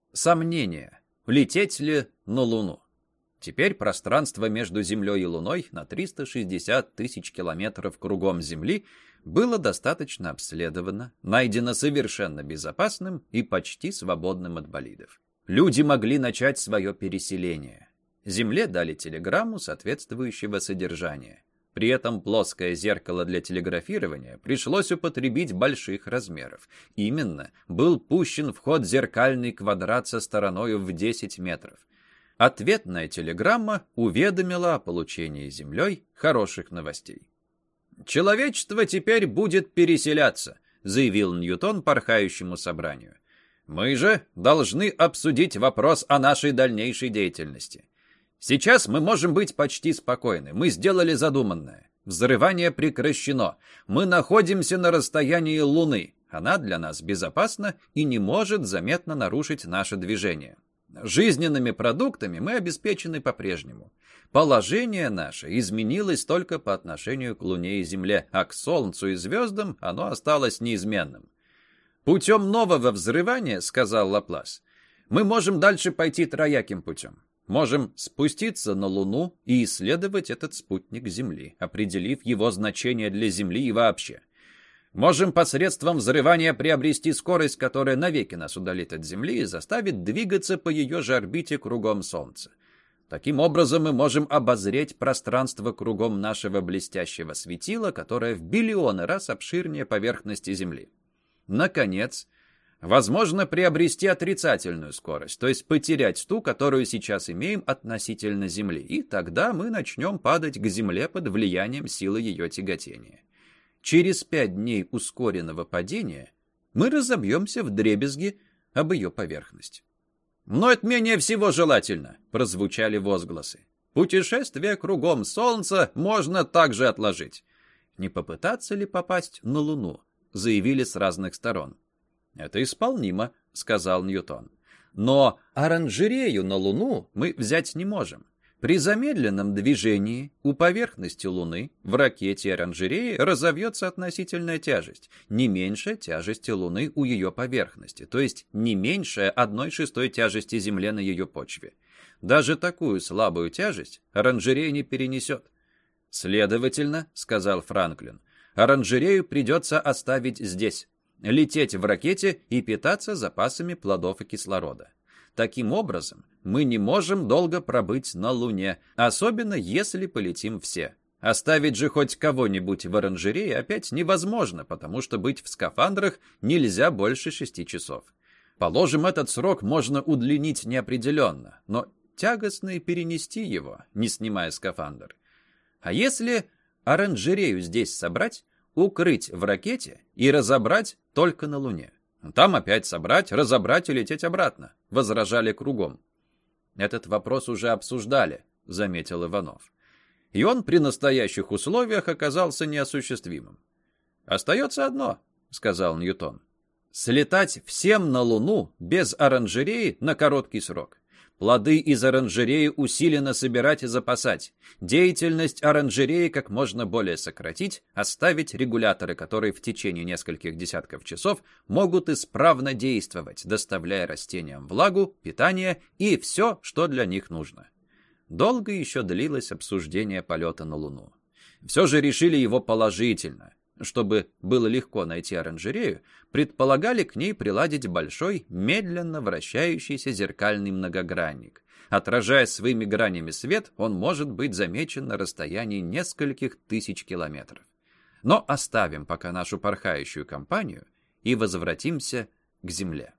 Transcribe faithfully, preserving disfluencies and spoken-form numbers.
Сомнение, лететь ли на Луну. Теперь пространство между Землей и Луной на триста шестьдесят тысяч километров кругом Земли было достаточно обследовано, найдено совершенно безопасным и почти свободным от болидов. Люди могли начать свое переселение. Земле дали телеграмму соответствующего содержания. При этом плоское зеркало для телеграфирования пришлось употребить больших размеров. Именно был пущен в ход зеркальный квадрат со стороною в десять метров. Ответная телеграмма уведомила о получении Землей хороших новостей. «Человечество теперь будет переселяться», — заявил Ньютон порхающему собранию. «Мы же должны обсудить вопрос о нашей дальнейшей деятельности. Сейчас мы можем быть почти спокойны. Мы сделали задуманное. Взрывание прекращено. Мы находимся на расстоянии Луны. Она для нас безопасна и не может заметно нарушить наше движение. Жизненными продуктами мы обеспечены по-прежнему. Положение наше изменилось только по отношению к Луне и Земле, а к Солнцу и звездам оно осталось неизменным. Путем нового взрывания, сказал Лаплас, мы можем дальше пойти трояким путем. Можем спуститься на Луну и исследовать этот спутник Земли, определив его значение для Земли и вообще. Можем посредством взрывания приобрести скорость, которая навеки нас удалит от Земли и заставит двигаться по ее же орбите кругом Солнца. Таким образом, мы можем обозреть пространство кругом нашего блестящего светила, которое в биллионы раз обширнее поверхности Земли. Наконец, возможно приобрести отрицательную скорость, то есть потерять ту, которую сейчас имеем относительно Земли, и тогда мы начнем падать к Земле под влиянием силы ее тяготения. Через пять дней ускоренного падения мы разобьемся вдребезги об ее поверхность. «Но это менее всего желательно», — прозвучали возгласы. «Путешествие кругом Солнца можно также отложить». «Не попытаться ли попасть на Луну?» — заявили с разных сторон. «Это исполнимо», — сказал Ньютон. «Но оранжерею на Луну мы взять не можем. При замедленном движении у поверхности Луны в ракете оранжереи разовьется относительная тяжесть, не меньше тяжести Луны у ее поверхности, то есть не меньше одной шестой тяжести Земли на ее почве. Даже такую слабую тяжесть оранжерея не перенесет. Следовательно, сказал Франклин, оранжерею придется оставить здесь, лететь в ракете и питаться запасами плодов и кислорода. Таким образом, мы не можем долго пробыть на Луне, особенно если полетим все. Оставить же хоть кого-нибудь в оранжерее опять невозможно, потому что быть в скафандрах нельзя больше шести часов. Положим, этот срок можно удлинить неопределенно, но тягостно и перенести его, не снимая скафандр. А если оранжерею здесь собрать, укрыть в ракете и разобрать только на Луне? Там опять собрать, разобрать и лететь обратно, возражали кругом. Этот вопрос уже обсуждали, заметил Иванов. И он при настоящих условиях оказался неосуществимым. Остается одно, сказал Ньютон. Слетать всем на Луну без оранжереи на короткий срок. Плоды из оранжереи усиленно собирать и запасать. Деятельность оранжереи как можно более сократить, оставить регуляторы, которые в течение нескольких десятков часов могут исправно действовать, доставляя растениям влагу, питание и все, что для них нужно. Долго еще длилось обсуждение полета на Луну. Все же решили его положительно. Чтобы было легко найти оранжерею, предполагали к ней приладить большой, медленно вращающийся зеркальный многогранник. Отражая своими гранями свет, он может быть замечен на расстоянии нескольких тысяч километров. Но оставим пока нашу порхающую компанию и возвратимся к Земле.